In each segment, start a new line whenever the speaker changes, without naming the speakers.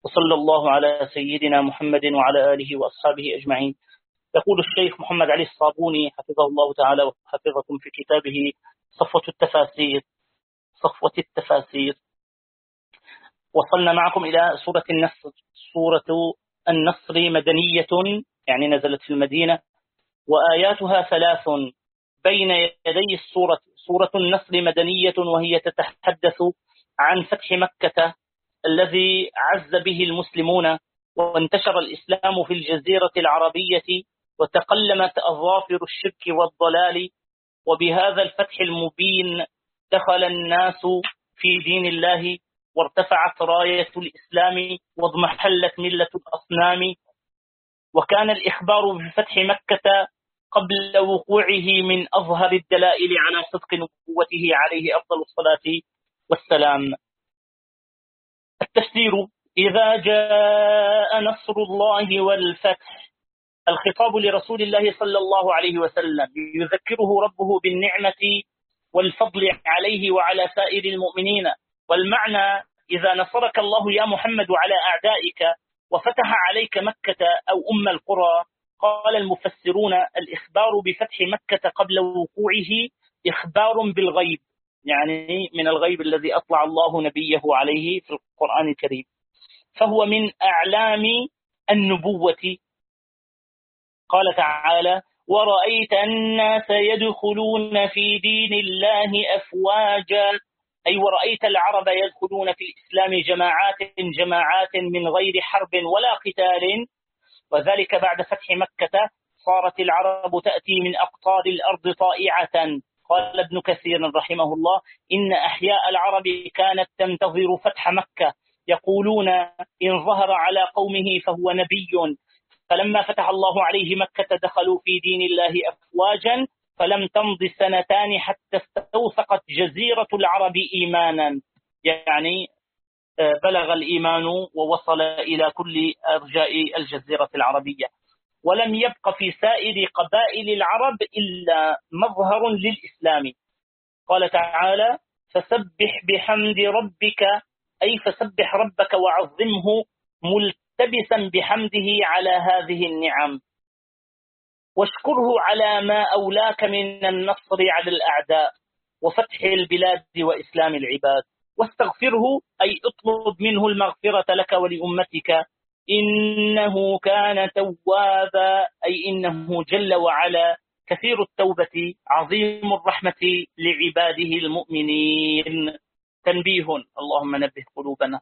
وصلى الله على سيدنا محمد وعلى آله وأصحابه أجمعين. يقول الشيخ محمد علي الصابوني حفظه الله تعالى وحفظكم في كتابه صفوة التفاسير. وصلنا معكم إلى سورة النصر. سورة النصر مدنية، يعني نزلت في المدينة، وآياتها 3 بين يدي السورة. سورة النصر مدنية وهي تتحدث عن فتح مكة الذي عز به المسلمون، وانتشر الإسلام في الجزيرة العربية، وتقلمت أظافر الشرك والضلال، وبهذا الفتح المبين دخل الناس في دين الله، وارتفعت راية الإسلام، واضمحلت ملة الأصنام. وكان الإخبار بفتح مكة قبل وقوعه من أظهر الدلائل على صدق نبوته عليه أفضل الصلاة والسلام. التفسير: إذا جاء نصر الله والفتح. الخطاب لرسول الله صلى الله عليه وسلم يذكره ربه بالنعمة والفضل عليه وعلى سائر المؤمنين. والمعنى: إذا نصرك الله يا محمد على أعدائك وفتح عليك مكة أو أم القرى. قال المفسرون: الإخبار بفتح مكة قبل وقوعه إخبار بالغيب، يعني من الغيب الذي أطلع الله نبيه عليه في القرآن الكريم، فهو من أعلام النبوة. قال تعالى: ورأيت الناس يدخلون في دين الله أفواجا، أي ورأيت العرب يدخلون في الإسلام جماعات من غير حرب ولا قتال. وذلك بعد فتح مكة صارت العرب تأتي من أقطار الأرض طائعة. قال ابن كثير رحمه الله: إن أحياء العرب كانت تنتظر فتح مكة، يقولون إن ظهر على قومه فهو نبي. فلما فتح الله عليه مكة دخلوا في دين الله أفواجا، فلم تمض 2 حتى استوثقت جزيرة العرب إيمانا، يعني بلغ الإيمان ووصل إلى كل أرجاء الجزيرة العربية، ولم يبق في سائر قبائل العرب إلا مظهر للإسلام. قال تعالى: فسبح بحمد ربك، أي فسبح ربك وعظمه ملتبسا بحمده على هذه النعم، واشكره على ما أولاك من النصر على الأعداء وفتح البلاد وإسلام العباد، واستغفره، أي اطلب منه المغفرة لك ولأمتك، إنه كان توابا، أي إنه جل وعلا كثير التوبة عظيم الرحمة لعباده المؤمنين. تنبيه، اللهم نبه قلوبنا.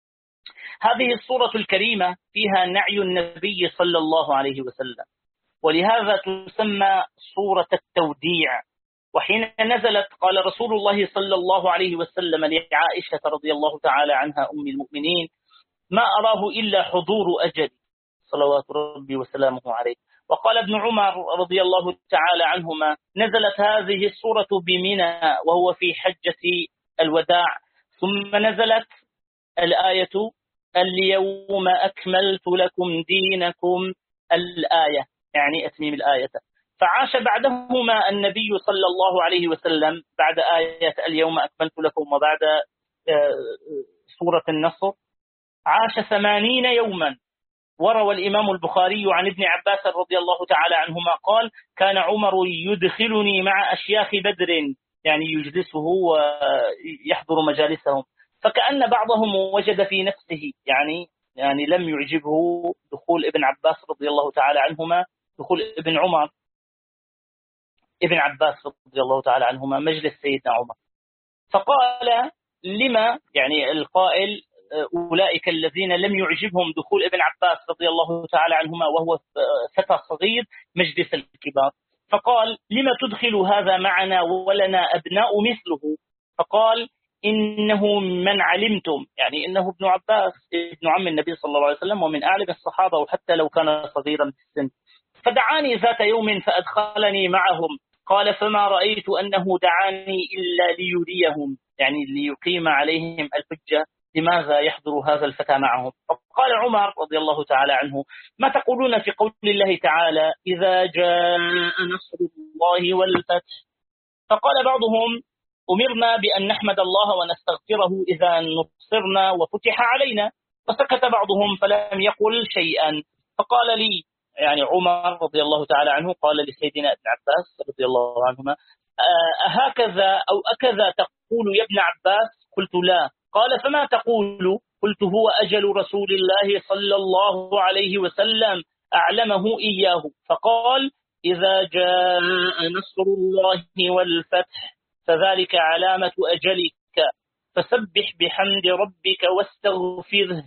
هذه السورة الكريمة فيها نعي النبي صلى الله عليه وسلم، ولهذا تسمى سورة التوديع. وحين نزلت قال رسول الله صلى الله عليه وسلم لعائشة رضي الله تعالى عنها أم المؤمنين: ما أراه إلا حضور أجل، صلوات ربي وسلامه عليه. وقال ابن عمر رضي الله تعالى عنهما: نزلت هذه السورة بمنى وهو في حجة الوداع، ثم نزلت الآية: اليوم أكملت لكم دينكم، الآية يعني أتميم الآية. فعاش بعدهما النبي صلى الله عليه وسلم بعد آية اليوم أكملت لكم وبعد سورة النصر عاش 80 يوما. وروى الإمام البخاري عن ابن عباس رضي الله تعالى عنهما قال: كان عمر يدخلني مع أشياخ بدر، يعني يجلسه ويحضر مجالسهم، فكأن بعضهم وجد في نفسه، يعني لم يعجبه دخول ابن عباس رضي الله تعالى عنهما، دخول ابن عباس رضي الله تعالى عنهما مجلس سيدنا عمر، فقال: لما، يعني القائل أولئك الذين لم يعجبهم دخول ابن عباس رضي الله تعالى عنهما وهو فتى صغير مجلس الكبار، فقال: لما تدخل هذا معنا ولنا أبناء مثله؟ فقال: إنه من علمتم، يعني إنه ابن عباس ابن عم النبي صلى الله عليه وسلم ومن أعلم الصحابة وحتى لو كان صغيرا في السن. فدعاني ذات يوم فأدخلني معهم. قال: فما رأيت أنه دعاني إلا ليريهم، يعني ليقيم عليهم الحجة لماذا يحضر هذا الفتى معهم. فقال عمر رضي الله تعالى عنه: ما تقولون في قول الله تعالى: إذا جاء نصر الله والفتح؟ فقال بعضهم: أمرنا بأن نحمد الله ونستغفره إذا نصرنا وفتح علينا، فسكت بعضهم فلم يقل شيئا. فقال لي يعني عمر رضي الله تعالى عنه قال لسيدنا ابن عباس رضي الله عنهما: أهكذا أو أكذا تقول يا ابن عباس؟ قلت: لا. قال: فما تقول؟ قلت: هو أجل رسول الله صلى الله عليه وسلم أعلمه إياه. فقال: إذا جاء نصر الله والفتح فذلك علامة أجلك، فسبح بحمد ربك واستغفره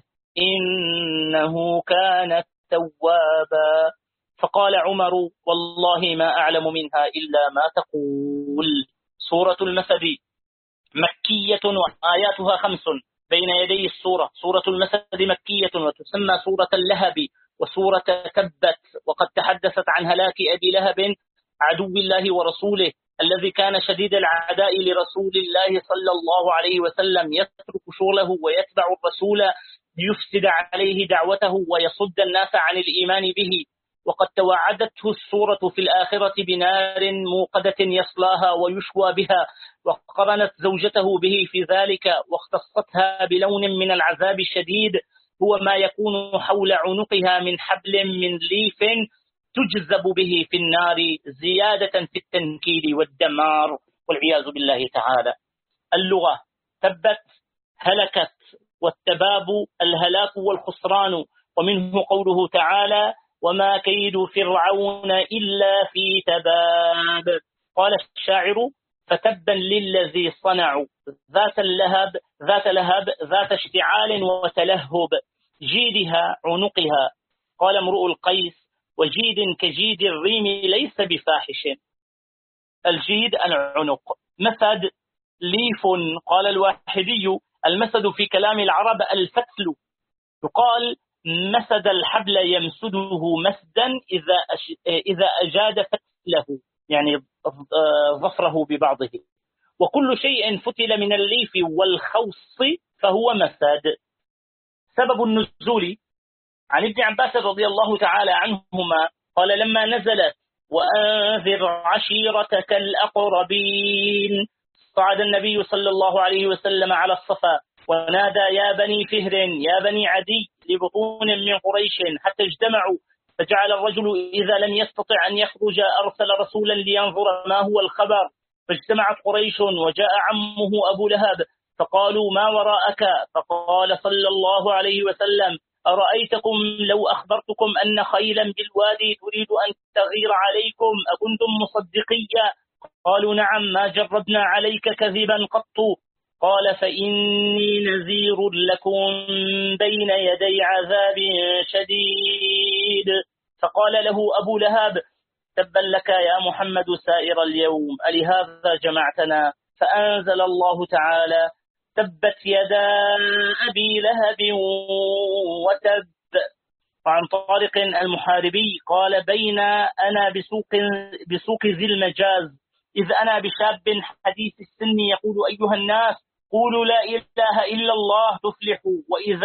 إنه كان توابا. فقال عمر: والله ما أعلم منها إلا ما تقول. سورة المسد مكية وآياتها 5 بين يدي السورة. سورة المسد مكية وتسمى سورة اللهب وسورة تبت، وقد تحدثت عن هلاك أبي لهب عدو الله ورسوله الذي كان شديد العداء لرسول الله صلى الله عليه وسلم، يترك شغله ويتبع الرسول ليفسد عليه دعوته ويصد الناس عن الإيمان به. وقد توعدته السورة في الآخرة بنار موقدة يصلاها ويشوى بها، وقرنت زوجته به في ذلك، واختصتها بلون من العذاب الشديد هو ما يكون حول عنقها من حبل من ليف تجذب به في النار، زيادة في التنكيل والدمار والعياذ بالله تعالى. اللغة: تبت هلكت، والتباب الهلاك والخسران. ومنه قوله تعالى: وما كيد فرعون إلا في تباب. قال الشاعر: فتبا للذي صنعوا ذات لهب ذات اشتعال وتلهب، جيدها عنقها. قال امرؤ القيس: وجيد كجيد الريم ليس بفاحش. الجيد العنق. مسد ليف. قال الواحدي: المسد في كلام العرب الفتل. يقال: مسد الحبل يمسده مسدا إذا أجاد فتله، يعني ظفره ببعضه. وكل شيء فتل من الليف والخوص فهو مسد. سبب النزول: عن ابن عباس رضي الله تعالى عنهما قال: لما نزلت وأنذر عشيرتك الأقربين صعد النبي صلى الله عليه وسلم على الصفا ونادى: يا بني فهر يا بني عدي لبطون من قريش حتى اجتمعوا، فجعل الرجل إذا لم يستطع أن يخرج أرسل رسولا لينظر ما هو الخبر، فاجتمعت قريش وجاء عمه أبو لهب فقالوا: ما وراءك؟ فقال صلى الله عليه وسلم: أرأيتكم لو أخبرتكم أن خيلا بالوادي تريد أن تغير عليكم أكنتم مصدقيا؟ قالوا: نعم، ما جربنا عليك كذبا قط. قال: فإني نذير لكم بين يدي عذاب شديد. فقال له أبو لهب: تبا لك يا محمد سائر اليوم، ألهذا جمعتنا؟ فأنزل الله تعالى: تبت يدا أبي لهب وتب. وعن طارق المحاربي قال: بين أنا بسوق ذي المجاز إذ أنا بشاب حديث السن يقول: أيها الناس قولوا لا إله إلا الله تفلحوا،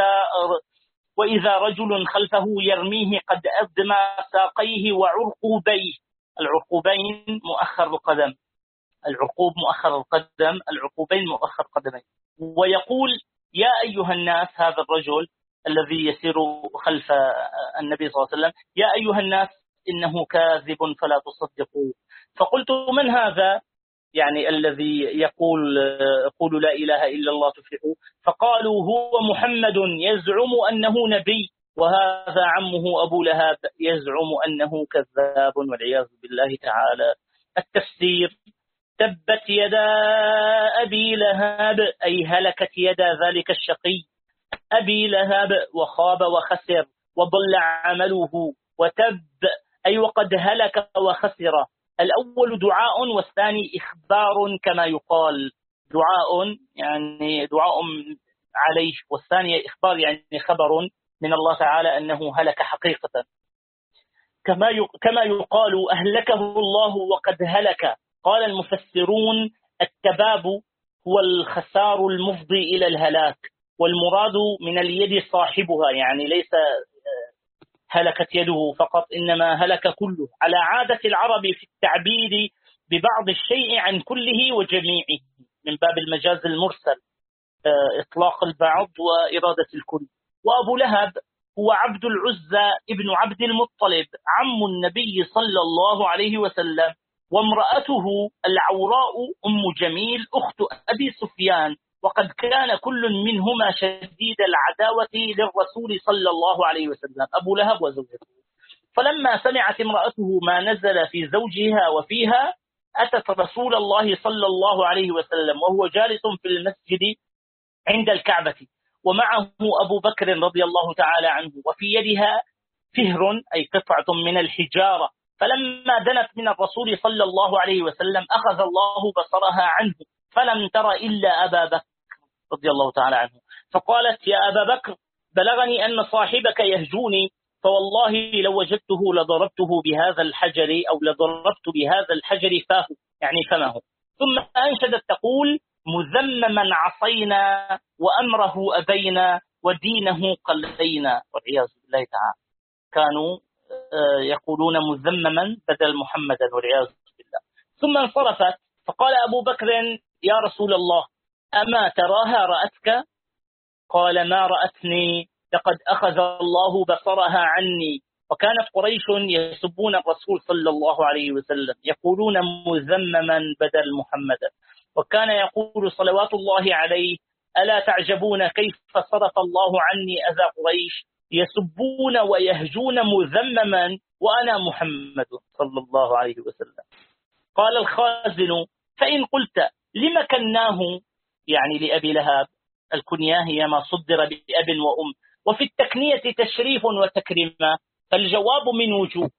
وإذا رجل خلفه يرميه قد أدمى ساقيه وعرقوبيه. العرقوبين مؤخر القدم، العرقوب مؤخر القدم، العرقوبين مؤخر قدمين. ويقول: يا أيها الناس، هذا الرجل الذي يسير خلف النبي صلى الله عليه وسلم: يا أيها الناس إنه كاذب فلا تصدقوا. فقلت: من هذا يعني الذي يقول قولوا لا إله إلا الله تفلحوا؟ فقالوا: هو محمد يزعم أنه نبي، وهذا عمه أبو لهب يزعم أنه كذاب والعياذ بالله تعالى. التفسير: تبت يدا أبي لهب أي هلكت يدا ذلك الشقي أبي لهب، وخاب وخسر وضل عمله. وتب أي وقد هلك وخسر. الأول دعاء والثاني إخبار كما يقال، دعاء يعني دعاء عليه، والثاني إخبار يعني خبر من الله تعالى أنه هلك حقيقة. كما يقال أهلكه الله وقد هلك. قال المفسرون: التباب هو الخسار المفضي إلى الهلاك، والمراد من اليد صاحبها، يعني ليس هلكت يده فقط إنما هلك كله، على عادة العرب في التعبير ببعض الشيء عن كله وجميعه من باب المجاز المرسل، إطلاق البعض وإرادة الكل. وأبو لهب هو عبد العزى ابن عبد المطلب عم النبي صلى الله عليه وسلم، وامرأته العوراء أم جميل أخت أبي سفيان، وقد كان كل منهما شديد العداوة للرسول صلى الله عليه وسلم، أبو لهب وزوجته. فلما سمعت امرأته ما نزل في زوجها وفيها أتت رسول الله صلى الله عليه وسلم وهو جالس في المسجد عند الكعبة، ومعه أبو بكر رضي الله تعالى عنه، وفي يدها فهر أي قطعة من الحجارة. فلما دنت من الرسول صلى الله عليه وسلم أخذ الله بصرها عنه فلم تر إلا أبا بكر رضي الله تعالى عنه، فقالت: يا أبا بكر، بلغني أن صاحبك يهجوني، فوالله لو وجدته لضربته بهذا الحجر، أو لضربت بهذا الحجر فاه، يعني فمه. ثم أنشدت تقول: مذمما عصينا وأمره أبينا ودينه قلينا، والعياذ بالله تعالى. كانوا يقولون مذمما بدل محمدا والعياذ بالله. ثم انصرفت، فقال أبو بكر: يا رسول الله، أما تراها رأتك؟ قال: ما رأتني، لقد أخذ الله بصرها عني. وكانت قريش يسبون الرسول صلى الله عليه وسلم، يقولون مذمما بدل محمدا. وكان يقول صلوات الله عليه: ألا تعجبون كيف صرف الله عني أذى قريش، يسبون ويهجون مذمما وأنا محمد صلى الله عليه وسلم. قال الخازن: فإن قلت لم كناه، يعني لأبي لهب، الكنية هي ما صدر بأب وأم، وفي التكنية تشريف وتكريما، فالجواب من وجوه: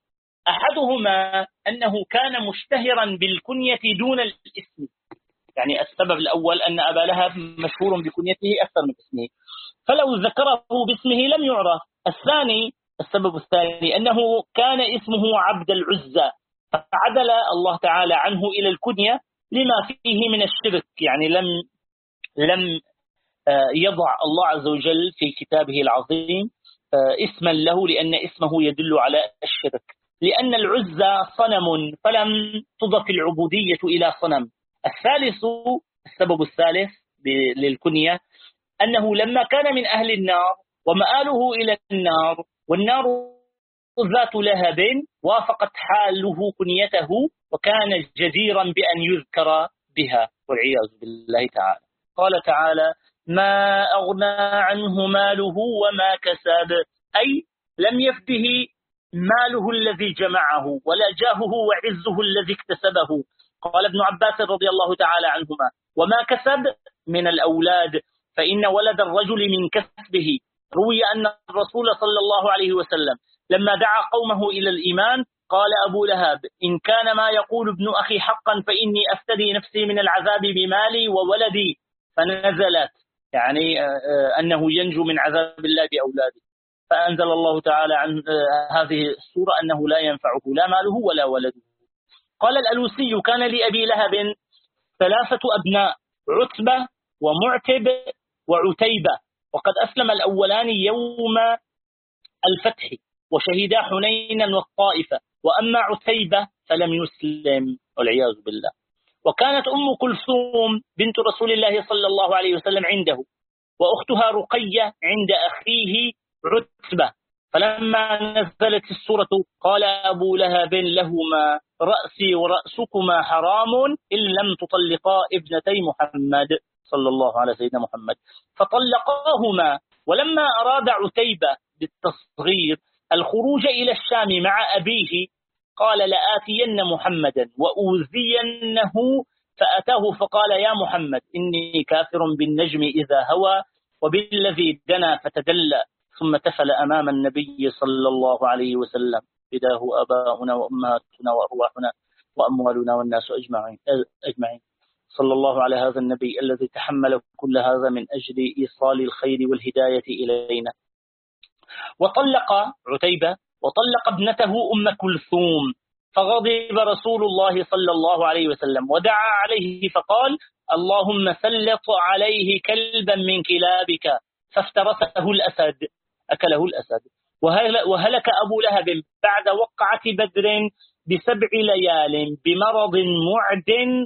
أحدهما أنه كان مشتهرا بالكنية دون الاسم، يعني السبب الأول أن أبا لهب مشهور بكنيته أكثر من اسمه، فلو ذكره باسمه لم يعرف. السبب الثاني أنه كان اسمه عبد العزى، فعدل الله تعالى عنه إلى الكنية لما فيه من الشرك، يعني لم يضع الله عز وجل في كتابه العظيم اسما له، لأن اسمه يدل على الشرك، لأن العزى صنم فلم تضف العبودية إلى صنم. السبب الثالث للكنية أنه لما كان من أهل النار ومآله إلى النار، والنار ذات لهب، وافقت حاله كنيته وكان جديرا بأن يذكر بها والعياذ بالله تعالى. قال تعالى: ما أغنى عنه ماله وما كسب، أي لم يفده ماله الذي جمعه ولا جاهه وعزه الذي اكتسبه. قال ابن عباس رضي الله تعالى عنهما: وما كسب من الأولاد، فإن ولد الرجل من كسبه. روي أن الرسول صلى الله عليه وسلم لما دعا قومه إلى الإيمان قال أبو لهب: إن كان ما يقول ابن أخي حقا فإني أفتدي نفسي من العذاب بمالي وولدي، فنزلت، يعني أنه ينجو من عذاب الله بأولاده، فأنزل الله تعالى عن هذه السورة أنه لا ينفعه لا ماله ولا ولده. قال الألوسي: كان لأبي لهب 3 أبناء، عتبة ومعتب وعتيبة، وقد أسلم الأولان يوم الفتح وشهدا حنينا والطائفة، وأما عتيبة فلم يسلم والعياذ بالله. وكانت أم كلثوم بنت رسول الله صلى الله عليه وسلم عنده، وأختها رقية عند أخيه عتبة. فلما نزلت السورة قال أبو لهب لهما: رأسي ورأسكما حرام إن لم تطلقا ابنتي محمد صلى الله على سيدنا محمد، فطلقاهما. ولما أراد عتيبة بالتصغير الخروج إلى الشام مع أبيه قال: لآتين محمدا وأوذينه، فأتاه فقال: يا محمد إني كافر بالنجم إذا هوى وبالذي دنا فتدلى، ثم تفل أمام النبي صلى الله عليه وسلم: فداه آباؤنا وأمهاتنا وأرواحنا وأموالنا والناس أجمعين. صلى الله على هذا النبي الذي تحمل كل هذا من أجل إيصال الخير والهداية إلينا. وطلق عتيبة وطلق ابنته أم كلثوم، فغضب رسول الله صلى الله عليه وسلم ودعا عليه فقال: اللهم سلط عليه كلبا من كلابك، فافترسه الأسد، أكله الأسد. وهلك أبو لهب بعد وقعة بدر ب7 ليال بمرض معد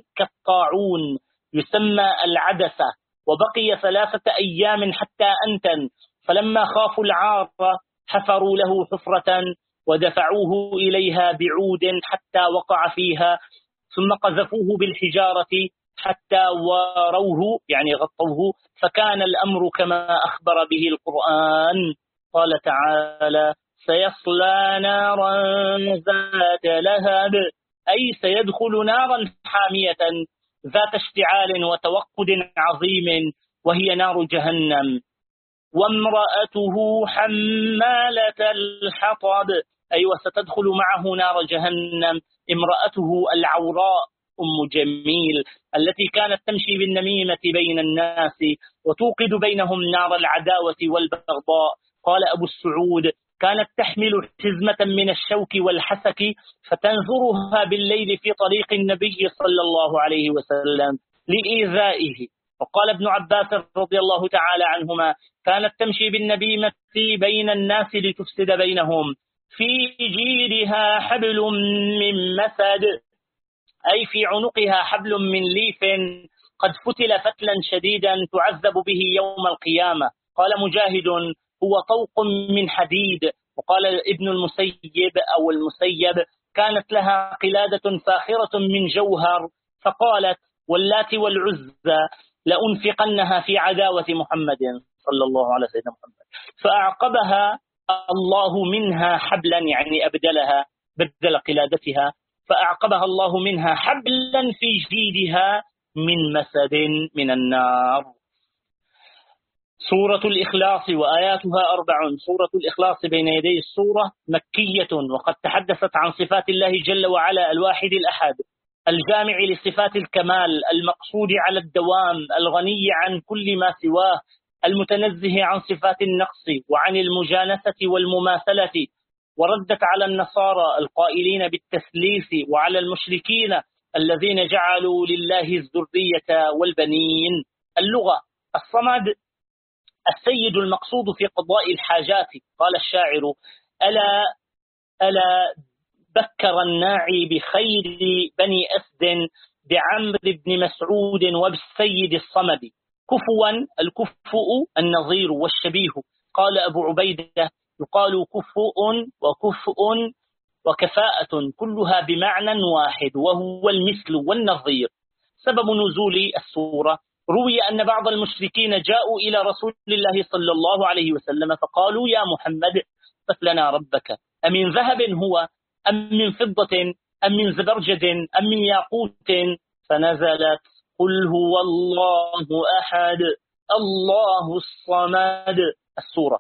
كالطاعون يسمى العدسة، وبقي 3 أيام حتى أنتن، فلما خافوا العار حفروا له حفرة ودفعوه إليها بعود حتى وقع فيها، ثم قذفوه بالحجارة حتى واروه يعني غطوه، فكان الأمر كما أخبر به القرآن. قال تعالى: سيصلى نارا ذات لهب، أي سيدخل نارا حامية ذات اشتعال وتوقد عظيم، وهي نار جهنم. وامرأته حمالة الحطب، أي وستدخل معه نار جهنم امرأته العوراء أم جميل التي كانت تمشي بالنميمة بين الناس وتوقد بينهم نار العداوة والبغضاء. قال أبو السعود: كانت تحمل حزمة من الشوك والحسك فتنثرها بالليل في طريق النبي صلى الله عليه وسلم لإيذائه. وقال ابن عباس رضي الله تعالى عنهما: كانت تمشي بالنميمة بين الناس لتفسد بينهم. في جيدها حبل من مسد، أي في عنقها حبل من ليف قد فتل فتلا شديدا تعذب به يوم القيامة. قال مجاهد: هو طوق من حديد. وقال ابن المسيب أو المسيب: كانت لها قلادة فاخرة من جوهر، فقالت: واللات والعزى لأنفقنها في عداوة محمد صلى الله عليه سيدنا محمد. فأعقبها الله منها حبلا، يعني أبدلها، بدل قلادتها، فأعقبها الله منها حبلا في جيدها من مسد من النار. سورة الإخلاص وآياتها 4. سورة الإخلاص بين يدي السورة مكية، وقد تحدثت عن صفات الله جل وعلا الواحد الأحد الجامع لصفات الكمال، المقصود على الدوام، الغني عن كل ما سواه، المتنزه عن صفات النقص وعن المجانسة والمماثلة. وردت على النصارى القائلين بالتثليث وعلى المشركين الذين جعلوا لله الذرية والبنين. اللغة: الصمد السيد المقصود في قضاء الحاجات. قال الشاعر: ألا بكر الناعي بخير بني أسد بعمر بن مسعود وبالسيد الصمد. كفوا: الكفؤ النظير والشبيه. قال أبو عبيدة: يقال كفؤ وكفؤ وكفاءة كلها بمعنى واحد وهو المثل والنظير. سبب نزول السورة: روي أن بعض المشركين جاءوا إلى رسول الله صلى الله عليه وسلم فقالوا: يا محمد صف لنا ربك، أمن ذهب هو أم من فضة أم من زبرجد أم من ياقوت؟ فنزلت: قل هو الله أحد الله الصمد. السورة.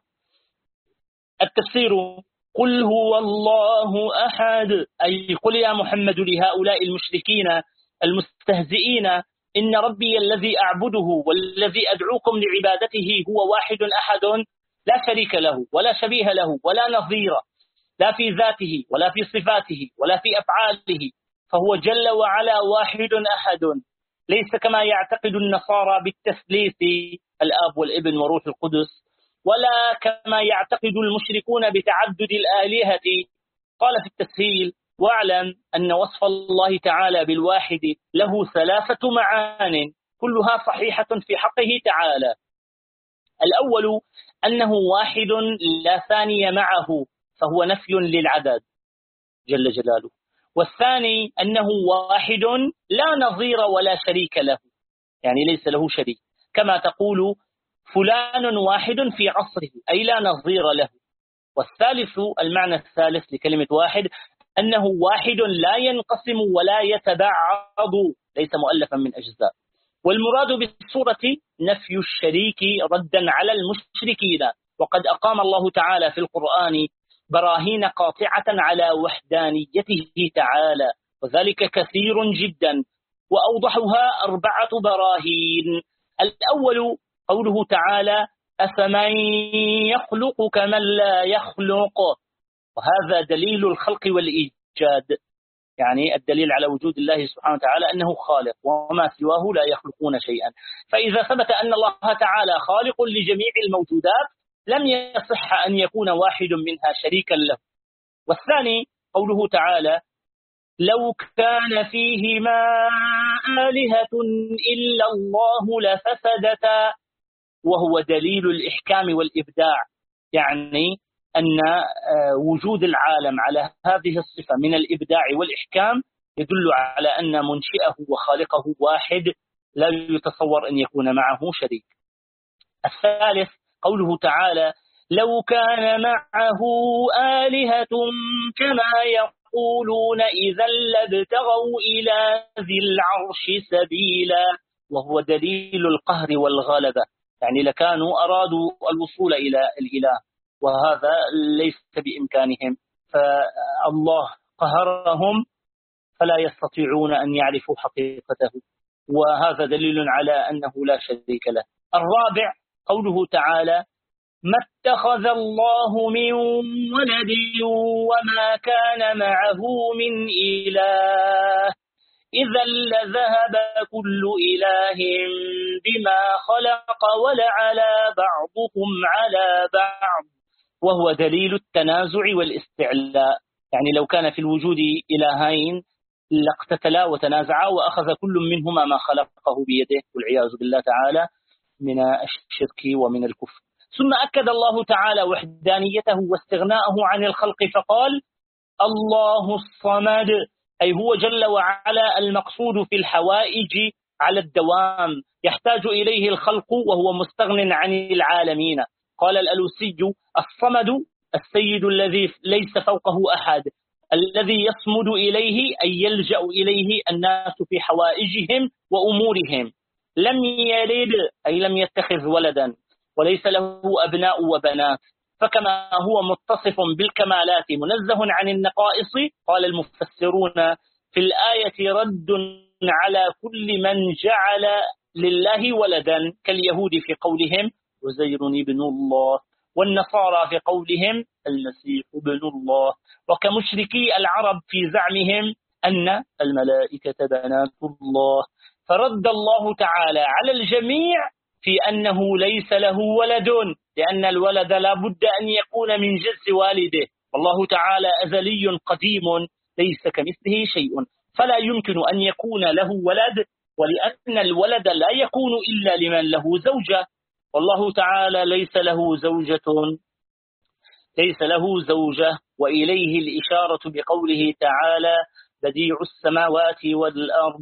التفسير: قل هو الله أحد، أي قل يا محمد لهؤلاء المشركين المستهزئين: إن ربي الذي أعبده والذي أدعوكم لعبادته هو واحد أحد لا شريك له ولا شبيه له ولا نظير، لا في ذاته ولا في صفاته ولا في أفعاله، فهو جل وعلا واحد أحد، ليس كما يعتقد النصارى بالتثليث الآب والابن وروح القدس، ولا كما يعتقد المشركون بتعدد الآلهة. قال في التسهيل: واعلم أن وصف الله تعالى بالواحد له 3 معان كلها صحيحة في حقه تعالى. الأول أنه واحد لا ثاني معه، فهو نفي للعدد جل جلاله. والثاني أنه واحد لا نظير ولا شريك له، يعني ليس له شريك، كما تقول فلان واحد في عصره، أي لا نظير له. والثالث، المعنى الثالث لكلمة واحد، أنه واحد لا ينقسم ولا يتبعض، ليس مؤلفا من أجزاء. والمراد بالسورة نفي الشريك ردا على المشركين، وقد أقام الله تعالى في القرآن براهين قاطعة على وحدانيته تعالى، وذلك كثير جدا، وأوضحها 4 براهين. الأول قوله تعالى: أفمن يخلق كمن لا يخلق، وهذا دليل الخلق والإيجاد، يعني الدليل على وجود الله سبحانه وتعالى أنه خالق وما سواه لا يخلقون شيئا. فإذا ثبت أن الله تعالى خالق لجميع الموجودات لم يصح أن يكون واحد منها شريكا له. والثاني قوله تعالى: لو كان فيهما آلهة إلا الله لفسدتا، وهو دليل الإحكام والإبداع، يعني أن وجود العالم على هذه الصفة من الإبداع والإحكام يدل على أن منشئه وخالقه واحد لا يتصور أن يكون معه شريك. الثالث قوله تعالى: لو كان معه آلهة كما يقولون إذا لابتغوا إلى ذي العرش سبيلا، وهو دليل القهر والغلبة، يعني لكانوا أرادوا الوصول إلى الإله وهذا ليس بإمكانهم، فالله قهرهم فلا يستطيعون أن يعرفوا حقيقته، وهذا دليل على أنه لا شريك له. الرابع قوله تعالى: ما اتخذ الله من ولد وما كان معه من إله إذا لذهب كل إله بما خلق ولعلى بعضهم على بعض، وهو دليل التنازع والاستعلاء، يعني لو كان في الوجود إلهين لاقتتلا وتنازعا وأخذ كل منهما ما خلقه بيده، والعياذ بالله تعالى من الشرك ومن الكفر. ثم أكد الله تعالى وحدانيته واستغناءه عن الخلق فقال: الله الصمد، أي هو جل وعلا المقصود في الحوائج على الدوام يحتاج إليه الخلق وهو مستغن عن العالمين. قال الألوسي: الصمد السيد الذي ليس فوقه أحد، الذي يصمد إليه أي يلجأ إليه الناس في حوائجهم وأمورهم. لم يلد أي لم يتخذ ولدا، وليس له أبناء وبنات، فكما هو متصف بالكمالات منزه عن النقائص. قال المفسرون في الآية رد على كل من جعل لله ولدا كاليهود في قولهم عزير ابن الله، والنصارى في قولهم المسيح ابن الله، وكمشركي العرب في زعمهم أن الملائكة بنات الله. فرد الله تعالى على الجميع في أنه ليس له ولد، لأن الولد لا بد أن يكون من جنس والده، والله تعالى أزلي قديم ليس كمثله شيء، فلا يمكن أن يكون له ولد، ولأن الولد لا يكون إلا لمن له زوجة، والله تعالى ليس له زوجة. وإليه الإشارة بقوله تعالى: بديع السماوات والأرض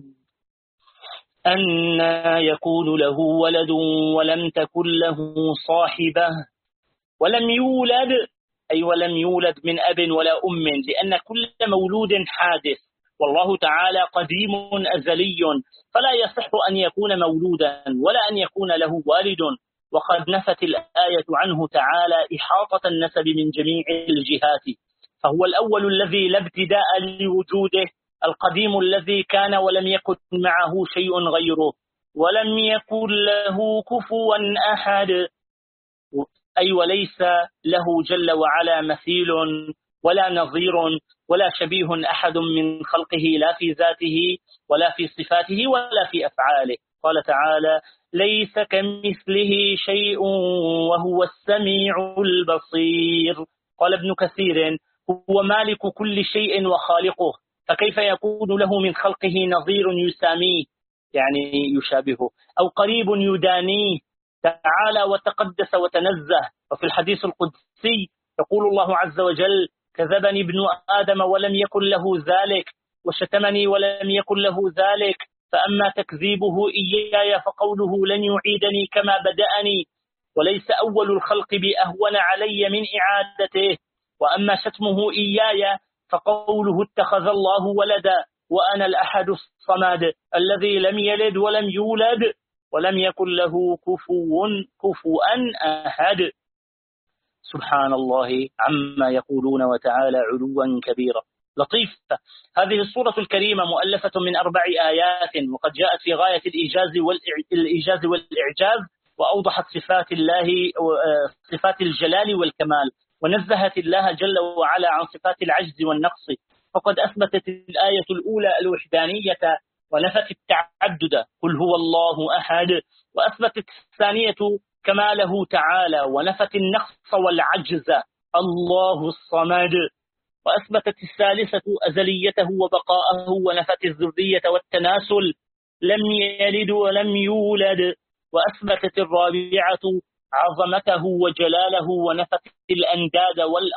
أن يكون له ولد ولم تكن له صاحبة ولم يولد، أي ولم يولد من أب ولا أم، لأن كل مولود حادث، والله تعالى قديم أزلي، فلا يصح أن يكون مولودا ولا أن يكون له والد. وقد نفت الآية عنه تعالى إحاطة النسب من جميع الجهات، فهو الأول الذي لا ابتداء لوجوده، القديم الذي كان ولم يكن معه شيء غيره، ولم يكن له كفوا أحد، أي وليس له جل وعلا مثيل ولا نظير ولا شبيه أحد من خلقه، لا في ذاته ولا في صفاته ولا في أفعاله. قال تعالى: ليس كمثله شيء وهو السميع البصير. قال ابن كثير: هو مالك كل شيء وخالقه، فكيف يكون له من خلقه نظير يساميه، يعني يشابهه، أو قريب يدانيه؟ تعالى وتقدس وتنزه. وفي الحديث القدسي يقول الله عز وجل: كذبني ابن آدم ولم يكن له ذلك، وشتمني ولم يكن له ذلك، فأما تكذيبه إياي فقوله لن يعيدني كما بدأني، وليس أول الخلق بأهون علي من إعادته، وأما شتمه إياي فقوله اتخذ الله ولدا وأنا الأحد الصمد الذي لم يلد ولم يولد ولم يكن له كفوا أحد. سبحان الله عما يقولون وتعالى علوا كبيرا. لطيفة هذه السورة الكريمة مؤلفة من 4 آيات، وقد جاءت في غاية الإيجاز والإعجاز، وأوضحت صفات الله، صفات الجلال والكمال، ونزهت الله جل وعلا عن صفات العجز والنقص. فقد أثبتت الآية الأولى الوحدانية ونفت التعدد، قل هو الله أحد، وأثبتت الثانية كماله تعالى ونفت النقص والعجز، الله الصمد، وأثبتت الثالثة أزليته وبقاءه ونفت الذرية والتناسل، لم يلد ولم يولد، وأثبتت الرابعة عظمته وجلاله ونفت الأنداد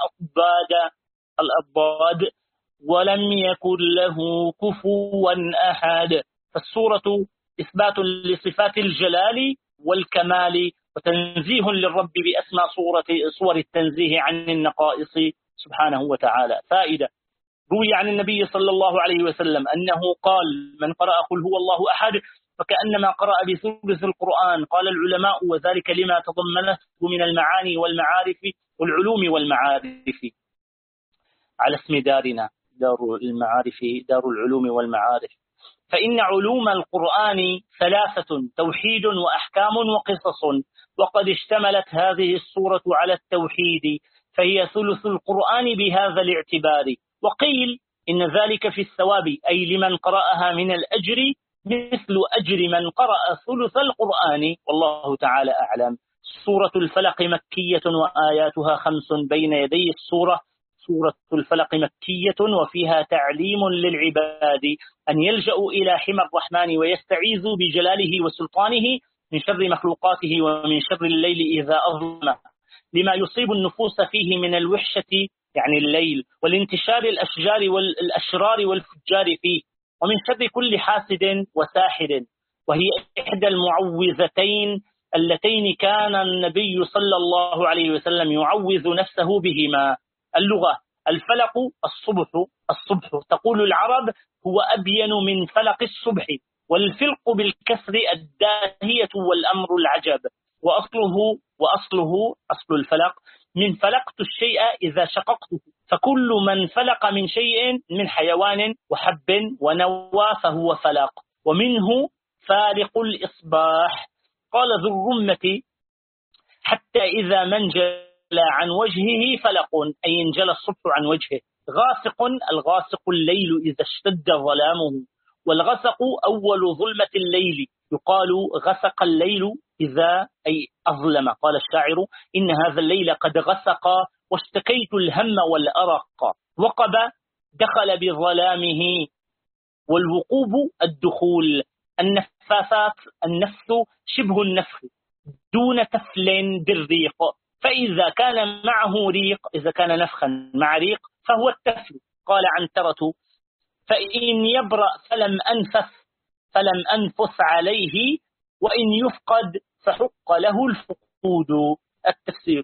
والأضداد ولم يكن له كفوا أحد. فالسورة إثبات لصفات الجلال والكمال وتنزيه للرب بأسمى صور التنزيه عن النقائص سبحانه وتعالى. فائدة: روي عن النبي صلى الله عليه وسلم أنه قال: من قرأ قل هو الله أحد فكأنما قرأ بثلث القرآن. قال العلماء: وذلك لما تضمنته من المعاني والمعارف والعلوم والمعارف. على اسم دارنا، دار المعارف، دار العلوم والمعارف. فإن علوم القرآن ثلاثة: توحيد وأحكام وقصص، وقد اشتملت هذه السورة على التوحيد، فهي ثلث القرآن بهذا الاعتبار. وقيل إن ذلك في الثواب، أي لمن قرأها من الأجر مثل أجر من قرأ ثلث القرآن، والله تعالى أعلم. سورة الفلق مكية وآياتها 5 بين يدي السورة. سورة الفلق مكية وفيها تعليم للعباد أن يلجأوا إلى حمى الرحمن ويستعيذوا بجلاله وسلطانه من شر مخلوقاته ومن شر الليل إذا أظلم، لما يصيب النفوس فيه من الوحشة يعني الليل، والانتشار الأشجار والأشرار والفجار فيه، ومن شر كل حاسد وساحر. وهي إحدى المعوذتين اللتين كان النبي صلى الله عليه وسلم يعوذ نفسه بهما. اللغة: الفلق الصبح تقول العرب: هو أبين من فلق الصبح، والفلق بالكسر الداهية والأمر العجب. وأصله أصل الفلق من فلقت الشيء إذا شققته، فكل من فلق من شيء من حيوان وحب ونوى فهو فلق، ومنه فالق الإصباح. قال ذو الرمة: حتى إذا منجل عن وجهه فلق، أي انجلى الصبح عن وجهه. الغاسق الليل إذا اشتد ظلامه، والغسق أول ظلمة الليل، يقال غسق الليل إذا أي أظلم. قال الشاعر: إن هذا الليل قد غسق واشتكيت الهم والأرق. وقب دخل بظلامه، والوقوب الدخول. النفاثات النفث شبه النفخ دون تفل بالريق، فإذا كان معه ريق، إذا كان نفخا مع ريق فهو التفل. قال عنترة: فإن يبرأ فلم أنفث عليه، وإن يفقد فحق له الفقود. التفسير: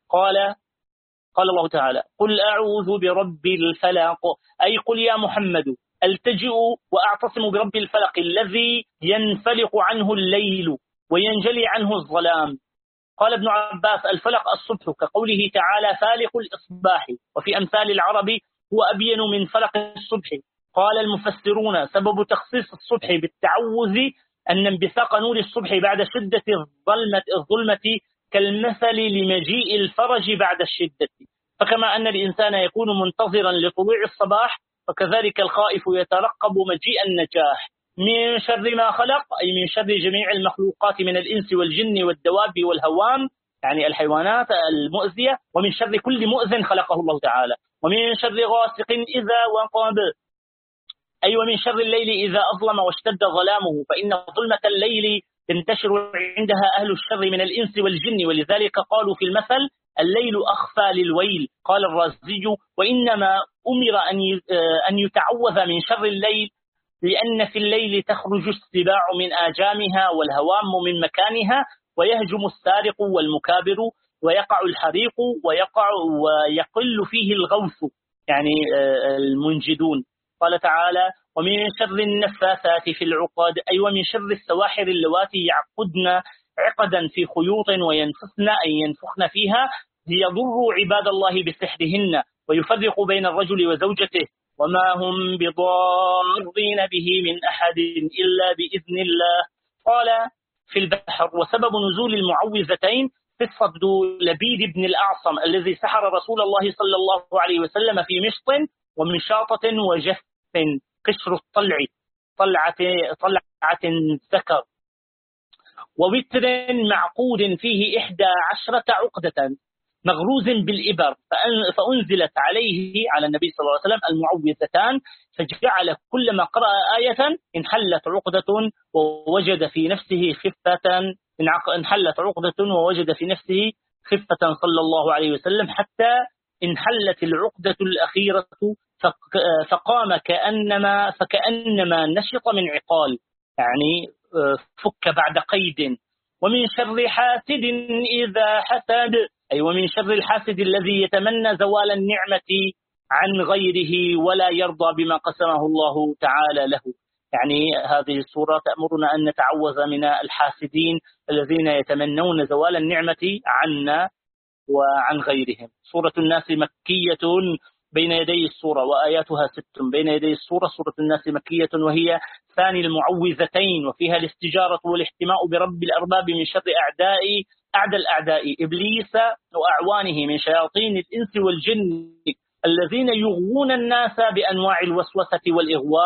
قال الله تعالى: قل أعوذ برب الفلق، أي قل يا محمد التجئ وأعتصم برب الفلق الذي ينفلق عنه الليل وينجلي عنه الظلام. قال ابن عباس: الفلق الصبح، كقوله تعالى: فالق الإصباح. وفي أمثال العرب: هو أبين من فلق الصبح. قال المفسرون: سبب تخصيص الصبح بالتعوذ أن انبثاق نور الصبح بعد شدة الظلمة كالمثل لمجيء الفرج بعد الشدة. فكما أن الإنسان يكون منتظرا لطلوع الصباح، فكذلك الخائف يترقب مجيء النجاح. من شر ما خلق، أي من شر جميع المخلوقات من الإنس والجن والدواب والهوام، يعني الحيوانات المؤذية، ومن شر كل مؤذن خلقه الله تعالى. ومن شر غاسق إذا وقب، أي ومن شر الليل إذا أظلم واشتد ظلامه، فإن ظلمة الليل تنتشر عندها أهل الشر من الإنس والجن، ولذلك قالوا في المثل: الليل أخفى للويل. قال الرازي: وإنما أمر أن يتعوذ من شر الليل لأن في الليل تخرج السباع من آجامها والهوام من مكانها، ويهجم السارق والمكابر، ويقع الحريق، ويقل فيه الغوث، يعني المنجدون. قال تعالى: ومن شر النفاثات في العقد، أي ومن شر السواحر اللواتي يعقدن عقدا في خيوط وينفخن، أي ينفخن فيها ليضروا عباد الله بسحرهن ويفرق بين الرجل وزوجته، وما هم بضارين به من أحد إلا بإذن الله. قال في البحر: وسبب نزول المعوذتين قصة لبيد بن الأعصم الذي سحر رسول الله صلى الله عليه وسلم في مشط ومشاطة وجف، قشر الطلع، طلعة ذكر، ووتر معقود فيه 11 عقدة مغروز بالإبر، فأنزلت على النبي صلى الله عليه وسلم المعوذتان، فجعل كلما قرأ آية انحلت عقدة ووجد في نفسه خفة انحلت عقدة ووجد في نفسه خفة صلى الله عليه وسلم، حتى انحلت العقدة الأخيرة فقام فكأنما نشط من عقال، يعني فك بعد قيد. ومن شر حاسد إذا حسد، أي ومن شر الحاسد الذي يتمنى زوال النعمة عن غيره ولا يرضى بما قسمه الله تعالى له. يعني هذه السورة تأمرنا أن نتعوذ من الحاسدين الذين يتمنون زوال النعمة عنا وعن غيرهم. سورة الناس مكية بين يدي السورة وآياتها 6 بين يدي السورة. سورة الناس مكية وهي ثاني المعوذتين، وفيها الاستجارة والاحتماء برب الأرباب من شر أعدى الأعداء إبليس وأعوانه من شياطين الإنس والجن الذين يغوون الناس بأنواع الوسوسة والإغواء.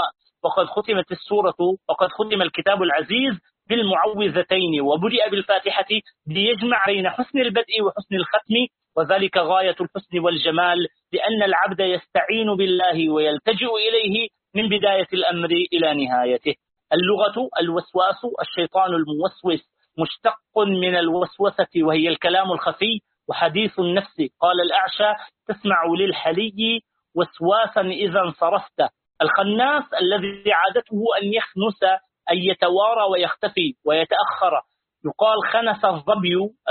وقد ختم الكتاب العزيز بالمعوذتين، وبدأ بالفاتحة ليجمع بين حسن البدء وحسن الختم، وذلك غاية الحسن والجمال، لأن العبد يستعين بالله ويلتجئ إليه من بداية الأمر إلى نهايته. اللغة الوسواس، الشيطان الموسوس، مشتق من الوسوسة وهي الكلام الخفي وحديث النفس. قال الأعشى: تسمع للحلي وسواسا إذا انصرفت. الخناس الذي عادته أن يخنس، أن يتوارى ويختفي ويتأخر. يقال خنس الظبي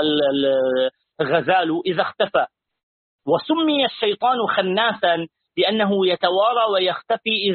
الغزال إذا اختفى. وسمي الشيطان خناسا لأنه يتوارى ويختفي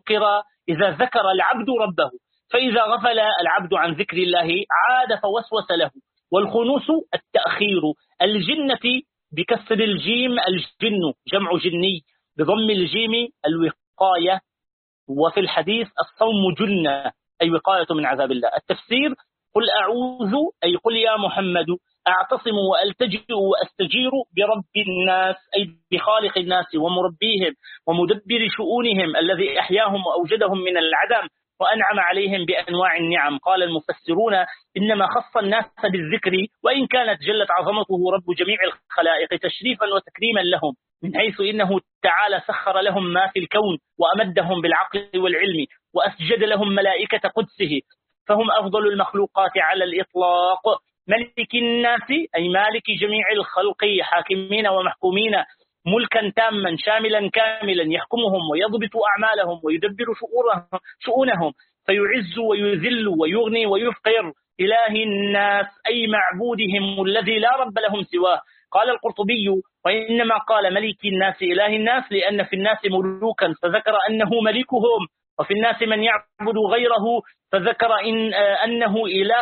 إذا ذكر العبد ربه، فإذا غفل العبد عن ذكر الله عاد فوسوس له. والخنوس التأخير. الجنة بكسر الجيم الجن، جمع جني، بضم الجيم الوقاية. وفي الحديث الصوم جنة، أي وقاية من عذاب الله. التفسير: قل أعوذ، أي قل يا محمد أعتصم وألتجئ وأستجير برب الناس، أي بخالق الناس ومربيهم ومدبر شؤونهم الذي أحياهم وأوجدهم من العدم وأنعم عليهم بأنواع النعم. قال المفسرون: إنما خص الناس بالذكر، وإن كانت جلت عظمته رب جميع الخلائق تشريفا وتكريما لهم، من حيث إنه تعالى سخر لهم ما في الكون وأمدهم بالعقل والعلم وأسجد لهم ملائكة قدسه، فهم أفضل المخلوقات على الإطلاق. ملك الناس، أي مالك جميع الخلق، حاكمين ومحكومين، ملكا تاما شاملا كاملا يحكمهم ويضبط أعمالهم ويدبر شؤونهم، فيعز ويذل ويغني ويفقر. إله الناس، أي معبودهم الذي لا رب لهم سواه. قال القرطبي: وإنما قال ملك الناس إله الناس لأن في الناس ملوكا فذكر أنه ملكهم، وفي الناس من يعبد غيره فذكر أنه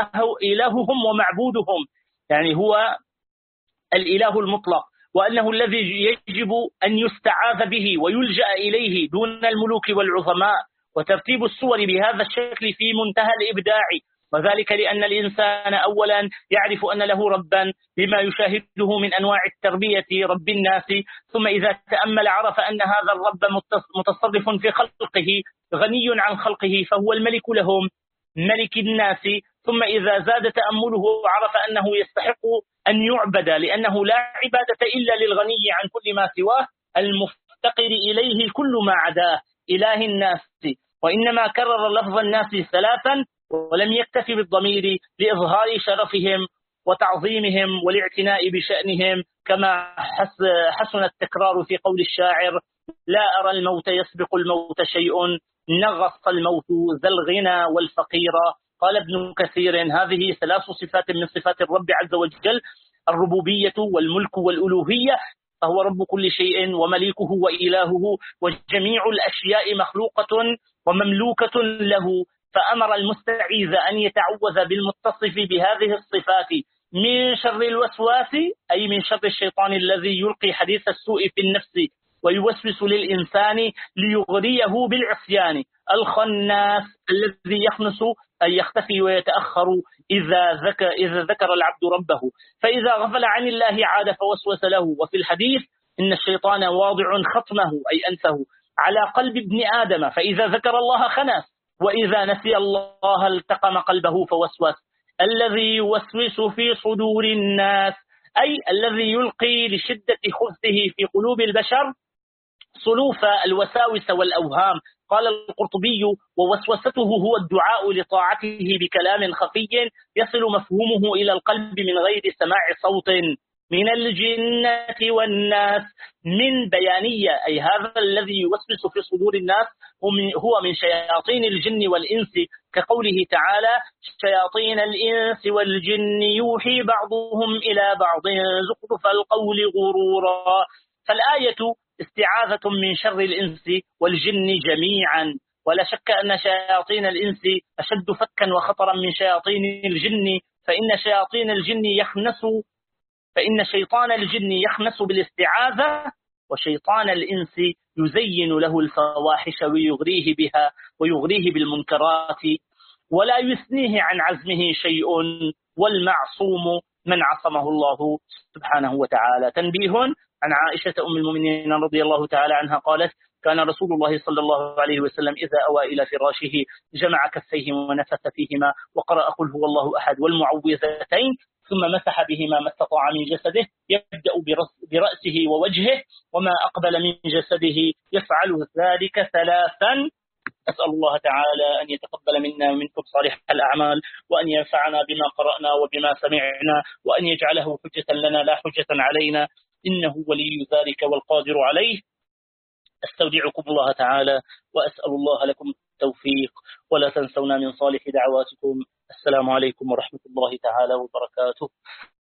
إلههم ومعبودهم، يعني هو الإله المطلق، وأنه الذي يجب أن يستعاذ به ويلجأ إليه دون الملوك والعظماء. وترتيب السور بهذا الشكل في منتهى الإبداع، وذلك لأن الإنسان أولا يعرف أن له ربا بما يشاهده من أنواع التربية رب الناس، ثم إذا تأمل عرف أن هذا الرب متصرف في خلقه غني عن خلقه فهو الملك لهم ملك الناس، ثم إذا زاد تأمله عرف أنه يستحق أن يعبد لأنه لا عبادة إلا للغني عن كل ما سواه المفتقر إليه كل ما عداه إله الناس. وإنما كرر لفظ الناس 3 ولم يكتفي بالضمير لإظهار شرفهم وتعظيمهم والاعتناء بشأنهم، كما حسن التكرار في قول الشاعر: لا أرى الموت يسبق الموت شيء، نغص الموت ذا الغنى والفقير. قال ابن كثير: هذه 3 صفات من صفات الرب عز وجل: الربوبية والملك والألوهية، فهو رب كل شيء ومليكه وإلهه، وجميع الأشياء مخلوقة ومملوكة له. فأمر المستعيذ أن يتعوذ بالمتصف بهذه الصفات من شر الوسواس، أي من شر الشيطان الذي يلقي حديث السوء في النفس ويوسوس للإنسان ليغريه بالعصيان. الخناس الذي يخنس أي يختفي ويتأخر إذا ذكر العبد ربه، فإذا غفل عن الله عاد فوسوس له. وفي الحديث: إن الشيطان واضع خطمه أي أنفه على قلب ابن آدم، فإذا ذكر الله خنس، وإذا نسي الله التقم قلبه فوسوس. الذي يوسوس في صدور الناس، أي الذي يلقي لشدة خبثه في قلوب البشر صلوف الوساوس والأوهام. قال القرطبي: ووسوسته هو الدعاء لطاعته بكلام خفي يصل مفهومه إلى القلب من غير سماع صوت من الجنة والناس. من بيانية، أي هذا الذي يوسوس في صدور الناس هو من شياطين الجن والإنس، كقوله تعالى: شياطين الإنس والجن يوحي بعضهم إلى بعض زخرف القول غرورا. فالآية استعاذة من شر الإنس والجن جميعا، ولا شك أن شياطين الإنس أشد فكا وخطرا من شياطين الجن، فإن شيطان الجن يخنس بالاستعاذة، وشيطان الإنس يزين له الفواحش ويغريه بها ويغريه بالمنكرات، ولا يثنيه عن عزمه شيء، والمعصوم من عصمه الله سبحانه وتعالى. تنبيه عن عائشة أم المؤمنين رضي الله تعالى عنها قالت: كان رسول الله صلى الله عليه وسلم إذا أوى إلى فراشه جمع كفيه ونفث فيهما وقرأ قل هو الله أحد والمعوذتين، ثم مسح بهما ما استطاع من جسده، يبدأ برأسه ووجهه، وما أقبل من جسده يفعل ذلك 3. أسأل الله تعالى أن يتقبل منا ومنكم صالح الأعمال، وأن ينفعنا بما قرأنا وبما سمعنا، وأن يجعله حجة لنا لا حجة علينا، إنه ولي ذلك والقادر عليه. أستودعكم الله تعالى، وأسأل الله لكم التوفيق، ولا تنسونا من صالح دعواتكم. السلام عليكم ورحمة الله تعالى وبركاته.